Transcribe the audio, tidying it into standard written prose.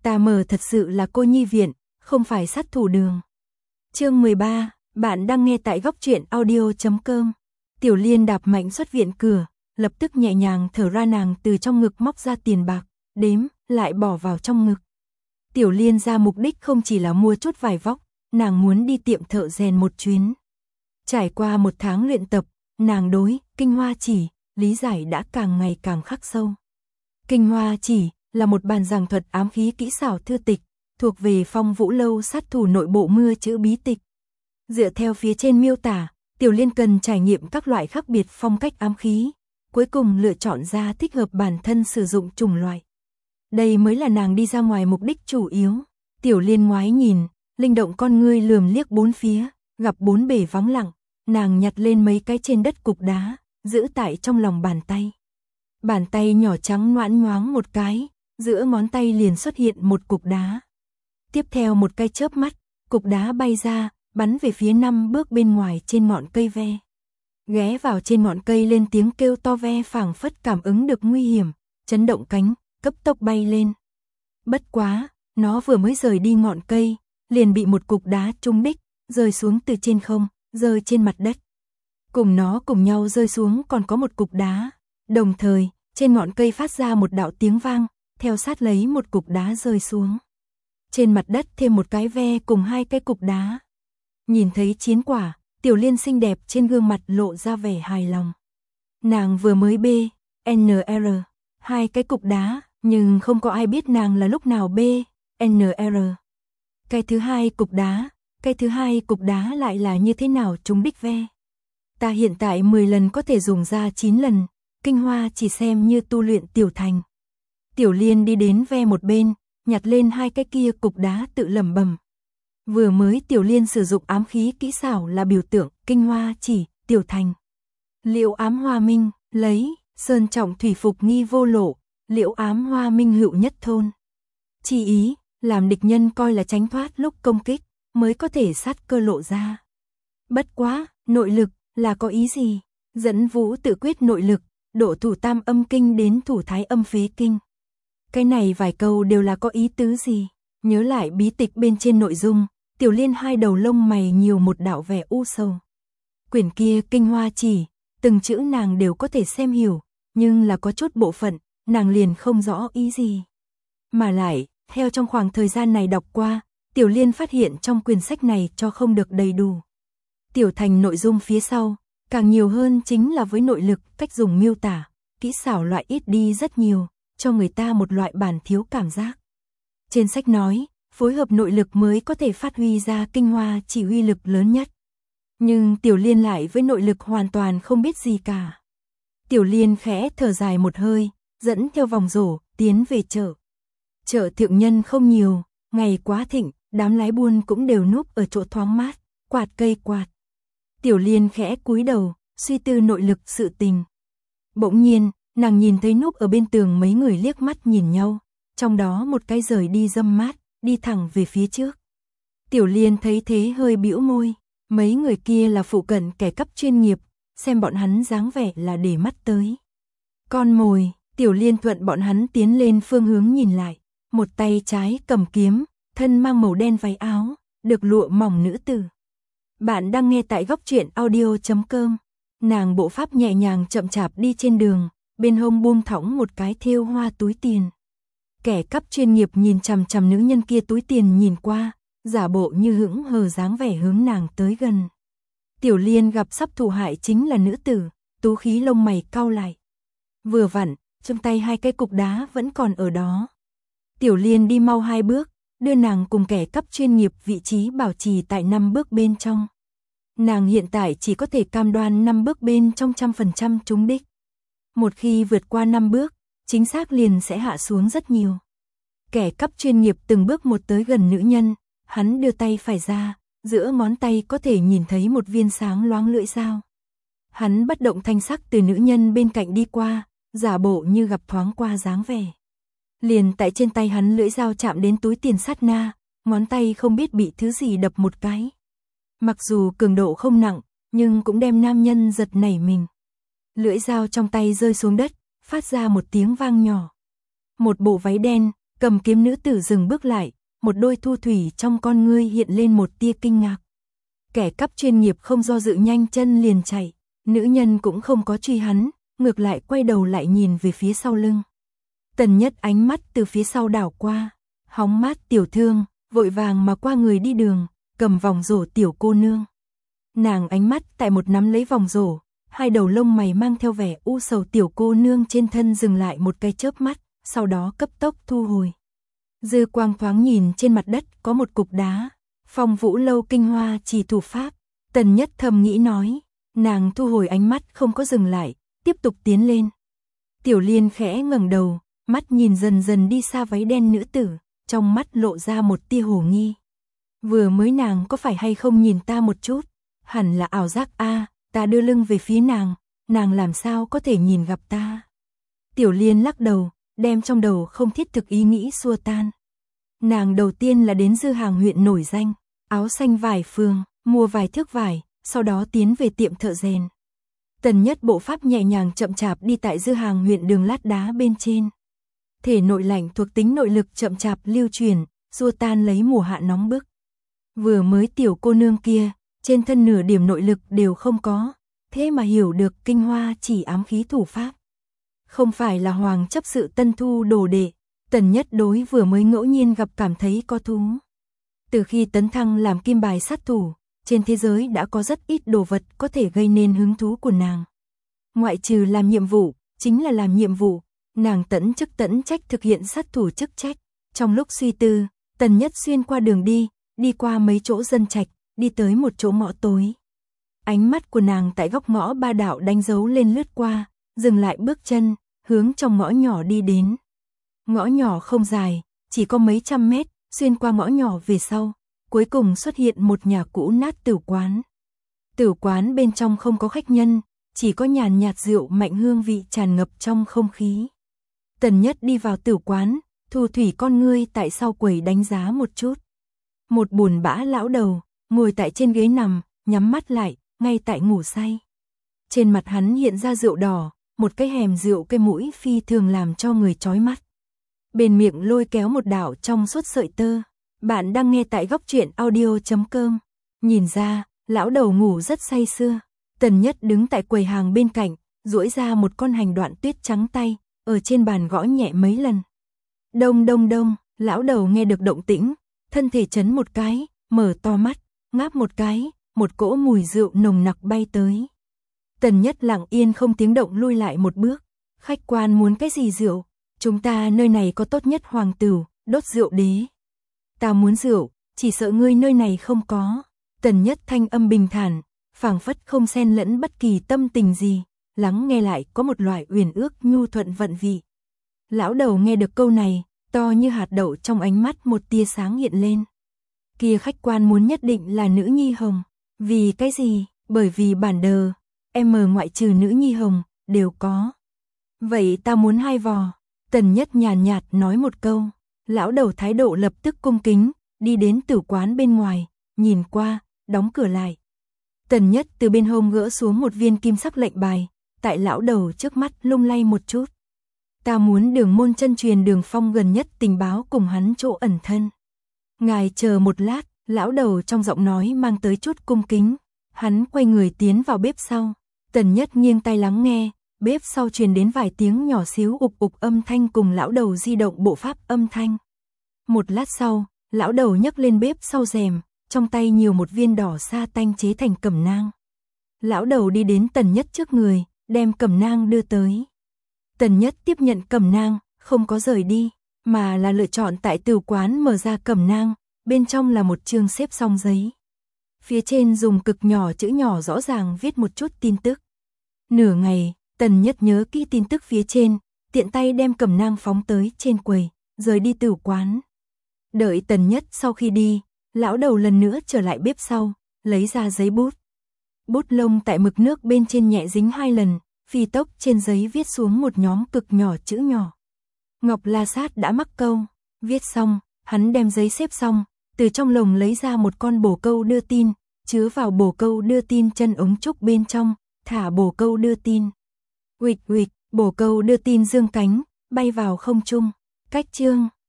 Ta mờ thật sự là cô nhi viện, không phải sát thủ đường. Chương 13, bạn đang nghe tại góc truyện audio.com. Tiểu Liên đạp mạnh xuất viện cửa, lập tức nhẹ nhàng thở ra, nàng từ trong ngực móc ra tiền bạc, đếm, lại bỏ vào trong ngực. Tiểu Liên ra mục đích không chỉ là mua chút vải vóc, nàng muốn đi tiệm thợ rèn một chuyến. Trải qua 1 tháng luyện tập, nàng đối Kinh Hoa Chỉ lý giải đã càng ngày càng khắc sâu. Kinh Hoa Chỉ là một bản giảng thuật ám khí kỹ xảo thư tịch, thuộc về Phong Vũ Lâu sát thủ nội bộ mưa chữ bí tịch. Dựa theo phía trên miêu tả, Tiểu Liên cần trải nghiệm các loại khác biệt phong cách ám khí, cuối cùng lựa chọn ra thích hợp bản thân sử dụng chủng loại. Đây mới là nàng đi ra ngoài mục đích chủ yếu. Tiểu Liên ngoái nhìn, linh động con ngươi lườm liếc bốn phía, gặp 4 bể vắng lặng, nàng nhặt lên mấy cái trên đất cục đá, giữ tại trong lòng bàn tay. Bàn tay nhỏ trắng ngoãn nhoáng một cái, giữa ngón tay liền xuất hiện một cục đá. Tiếp theo một cái chớp mắt, cục đá bay ra, bắn về phía 5 bước bên ngoài trên ngọn cây ve. Ghé vào trên ngọn cây lên tiếng kêu to, ve phảng phất cảm ứng được nguy hiểm, chấn động cánh, cấp tốc bay lên. Bất quá, nó vừa mới rời đi ngọn cây, liền bị một cục đá trúng đích, rơi xuống từ trên không, rơi trên mặt đất. Cùng nó cùng nhau rơi xuống còn có một cục đá, đồng thời, trên ngọn cây phát ra một đạo tiếng vang, theo sát lấy một cục đá rơi xuống. Trên mặt đất thêm một cái ve cùng 2 cái cục đá. Nhìn thấy chiến quả, Tiểu Liên xinh đẹp trên gương mặt lộ ra vẻ hài lòng. Nàng vừa mới BNR 2 cái cục đá, nhưng không có ai biết nàng là lúc nào BNR. Cái thứ hai cục đá lại là như thế nào trúng đích ve. Ta hiện tại 10 lần có thể dùng ra 9 lần, Kinh Hoa chỉ xem như tu luyện tiểu thành. Tiểu Liên đi đến ve một bên, nhặt lên 2 cái kia cục đá tự lẩm bẩm. Vừa mới Tiểu Liên sử dụng ám khí kỹ xảo là biểu tượng Kinh Hoa chỉ, tiểu thành. Liễu ám hoa minh, lấy, sơn trọng thủy phục nghi vô lộ, liễu ám hoa minh hữu nhất thôn. Chỉ ý, làm địch nhân coi là tránh thoát lúc công kích, mới có thể sát cơ lộ ra. Bất quá, nội lực, là có ý gì? Dẫn vũ tự quyết nội lực, độ thủ tam âm kinh đến thủ thái âm phế kinh. Cái này vài câu đều là có ý tứ gì? Nhớ lại bí tịch bên trên nội dung, Tiểu Liên 2 đầu lông mày nhiều một đạo vẻ u sầu. Quyển kia Kinh Hoa Chỉ, từng chữ nàng đều có thể xem hiểu, nhưng là có chút bộ phận, nàng liền không rõ ý gì. Mà lại, theo trong khoảng thời gian này đọc qua, Tiểu Liên phát hiện trong quyển sách này cho không được đầy đủ. Tiểu thành nội dung phía sau, càng nhiều hơn chính là với nội lực, cách dùng miêu tả, kỹ xảo loại ít đi rất nhiều, cho người ta một loại bản thiếu cảm giác. Trên sách nói, phối hợp nội lực mới có thể phát huy ra Kinh Hoa chỉ huy lực lớn nhất. Nhưng Tiểu Liên lại với nội lực hoàn toàn không biết gì cả. Tiểu Liên khẽ thở dài một hơi, dẫn theo vòng rổ, tiến về chợ. Chợ thượng nhân không nhiều, ngày quá thịnh, đám lái buôn cũng đều núp ở chỗ thoáng mát, quạt cây quạt. Tiểu Liên khẽ cúi đầu, suy tư nội lực sự tình. Bỗng nhiên, nàng nhìn thấy núp ở bên tường mấy người liếc mắt nhìn nhau, trong đó một cái rời đi râm mát, đi thẳng về phía trước. Tiểu Liên thấy thế hơi bĩu môi, mấy người kia là phụ cận kẻ cấp chuyên nghiệp, xem bọn hắn dáng vẻ là để mắt tới. Con mồi, Tiểu Liên thuận bọn hắn tiến lên phương hướng nhìn lại, một tay trái cầm kiếm, thân mang màu đen váy áo, được lụa mỏng nữ tử. Bạn đang nghe tại góc truyện audio.com. Nàng bộ pháp nhẹ nhàng chậm chạp đi trên đường, bên hông buông thõng một cái thêu hoa túi tiền. Kẻ cắp chuyên nghiệp nhìn chằm chằm nữ nhân kia túi tiền nhìn qua, giả bộ như hững hờ dáng vẻ hướng nàng tới gần. Tiểu Liên gặp sắp thụ hại chính là nữ tử, tú khí lông mày cau lại. Vừa vặn, trong tay 2 cái cục đá vẫn còn ở đó. Tiểu Liên đi mau 2 bước, đưa nàng cùng kẻ cắp chuyên nghiệp vị trí bảo trì tại 5 bước bên trong. Nàng hiện tại chỉ có thể cam đoan 5 bước bên trong 100% trúng đích. Một khi vượt qua 5 bước, chính xác liền sẽ hạ xuống rất nhiều. Kẻ cắp chuyên nghiệp từng bước một tới gần nữ nhân, hắn đưa tay phải ra, giữa ngón tay có thể nhìn thấy một viên sáng loáng lưỡi dao. Hắn bất động thanh sắc từ nữ nhân bên cạnh đi qua, giả bộ như gặp thoáng qua dáng vẻ. Liền tại trên tay hắn lưỡi dao chạm đến túi tiền sát na, ngón tay không biết bị thứ gì đập một cái. Mặc dù cường độ không nặng, nhưng cũng đem nam nhân giật nảy mình. Lưỡi dao trong tay rơi xuống đất, phát ra một tiếng vang nhỏ. Một bộ váy đen, Cầm kiếm nữ tử dừng bước lại, một đôi thu thủy trong con ngươi hiện lên một tia kinh ngạc. Kẻ cắp chuyên nghiệp không do dự nhanh chân liền chạy, nữ nhân cũng không có truy hắn, ngược lại quay đầu lại nhìn về phía sau lưng. Tần Nhất ánh mắt từ phía sau đảo qua, hóng mát tiểu thương, vội vàng mà qua người đi đường, cầm vòng rổ tiểu cô nương. Nàng ánh mắt tại một nắm lấy vòng rổ, hai đầu lông mày mang theo vẻ u sầu tiểu cô nương trên thân dừng lại một cái chớp mắt, sau đó cấp tốc thu hồi. Dư quang thoáng nhìn trên mặt đất có một cục đá, Phong Vũ lâu kinh hoa chỉ thủ pháp, Tần Nhất thầm nghĩ nói, nàng thu hồi ánh mắt không có dừng lại, tiếp tục tiến lên. Tiểu Liên khẽ ngẩng đầu, mắt nhìn dần dần đi xa váy đen nữ tử, trong mắt lộ ra một tia hồ nghi. Vừa mới nàng có phải hay không nhìn ta một chút, hẳn là ảo giác a, ta đưa lưng về phía nàng làm sao có thể nhìn gặp ta. Tiểu Liên lắc đầu, đem trong đầu không thiết thực ý nghĩ xua tan. Nàng đầu tiên là đến Dư Hàng huyện nổi danh, áo xanh vải phường, mua vài thước vải, sau đó tiến về tiệm thợ rèn. Tần Nhất bộ pháp nhẹ nhàng chậm chạp đi tại Dư Hàng huyện đường lát đá bên trên. Thể nội lạnh thuộc tính nội lực chậm chạp lưu truyền, xua tan lấy mùa hạ nóng bức. Vừa mới tiểu cô nương kia, trên thân nửa điểm nội lực đều không có, thế mà hiểu được kinh hoa chỉ ám khí thủ pháp. Không phải là hoàng chấp sự tân thu đồ đệ, Tần Nhất đối vừa mới ngẫu nhiên gặp cảm thấy có thú. Từ khi tấn thăng làm kim bài sát thủ, trên thế giới đã có rất ít đồ vật có thể gây nên hứng thú của nàng. Ngoại trừ làm nhiệm vụ, chính là làm nhiệm vụ, nàng tận chức tận trách thực hiện sát thủ chức trách. Trong lúc suy tư, Tần Nhất xuyên qua đường đi qua mấy chỗ dân trạch, đi tới một chỗ ngõ tối. Ánh mắt của nàng tại góc ngõ ba đạo đánh dấu lên lướt qua, dừng lại bước chân, hướng trong ngõ nhỏ đi đến. Ngõ nhỏ không dài, chỉ có mấy trăm mét, xuyên qua ngõ nhỏ về sau, cuối cùng xuất hiện một nhà cũ nát tử quán. Tử quán bên trong không có khách nhân, chỉ có nhàn nhạt rượu mạnh hương vị tràn ngập trong không khí. Tần Nhất đi vào tử quán, thu thủy con ngươi tại sau quầy đánh giá một chút. Một buồn bã lão đầu, ngồi tại trên ghế nằm, nhắm mắt lại, ngay tại ngủ say. Trên mặt hắn hiện ra rượu đỏ, một cái hèm rượu cây mũi phi thường làm cho người chói mắt. Bên miệng lôi kéo một đạo trong suốt sợi tơ. Bạn đang nghe tại góc truyện audio.com. Nhìn ra, lão đầu ngủ rất say sưa. Tần Nhất đứng tại quầy hàng bên cạnh, duỗi ra một con hành đoạn tuyết trắng tay, ở trên bàn gõ nhẹ mấy lần. Đông đông đông, lão đầu nghe được động tĩnh, thân thể chấn một cái, mở to mắt, ngáp một cái, một cỗ mùi rượu nồng nặc bay tới. Tần Nhất lặng yên không tiếng động lui lại một bước. Khách quan muốn cái gì rượu? Chúng ta nơi này có tốt nhất hoàng tửu, đốt rượu đế. Ta muốn rượu, chỉ sợ ngươi nơi này không có. Tần Nhất thanh âm bình thản, phảng phất không xen lẫn bất kỳ tâm tình gì, lắng nghe lại có một loại uyển ước nhu thuận vận vị. Lão đầu nghe được câu này, to như hạt đậu trong ánh mắt một tia sáng hiện lên. Kia khách quan muốn nhất định là nữ nhi hồng. Vì cái gì? Bởi vì bản đờ, em ngoại trừ nữ nhi hồng, đều có. Vậy ta muốn 2 vò. Tần Nhất nhàn nhạt nói một câu. Lão đầu thái độ lập tức cung kính, đi đến tử quán bên ngoài, nhìn qua, đóng cửa lại. Tần Nhất từ bên hông gỡ xuống một viên kim sắc lệnh bài, tại lão đầu trước mắt lung lay một chút. Ta muốn Đường môn chân truyền Đường Phong gần nhất tình báo cùng hắn chỗ ẩn thân. Ngài chờ một lát, lão đầu trong giọng nói mang tới chút cung kính. Hắn quay người tiến vào bếp sau. Tần Nhất nghiêng tai lắng nghe, bếp sau truyền đến vài tiếng nhỏ xíu ục ục âm thanh cùng lão đầu di động bộ pháp âm thanh. Một lát sau, lão đầu nhấc lên bếp sau rèm, trong tay nhiều một viên đỏ sa tanh chế thành cẩm nang. Lão đầu đi đến Tần Nhất trước người, đem cẩm nang đưa tới. Tần Nhất tiếp nhận cẩm nang, không có rời đi, mà là lựa chọn tại tử quán mở ra cẩm nang, bên trong là một chương xếp xong giấy. Phía trên dùng cực nhỏ chữ nhỏ rõ ràng viết một chút tin tức. Nửa ngày, Tần Nhất nhớ kỹ tin tức phía trên, tiện tay đem cẩm nang phóng tới trên quầy, rời đi tử quán. Đợi Tần Nhất sau khi đi, lão đầu lần nữa trở lại bếp sau, lấy ra giấy bút. Bút lông tại mực nước bên trên nhẹ dính 2 lần, phi tốc trên giấy viết xuống một nhóm cực nhỏ chữ nhỏ. Ngọc La Sát đã mắc câu, viết xong, hắn đem giấy xếp xong, từ trong lồng lấy ra một con bồ câu đưa tin, chứa vào bồ câu đưa tin chân ống trúc bên trong, thả bồ câu đưa tin. Uịch uịch, bồ câu đưa tin dương cánh, bay vào không trung. Cách chương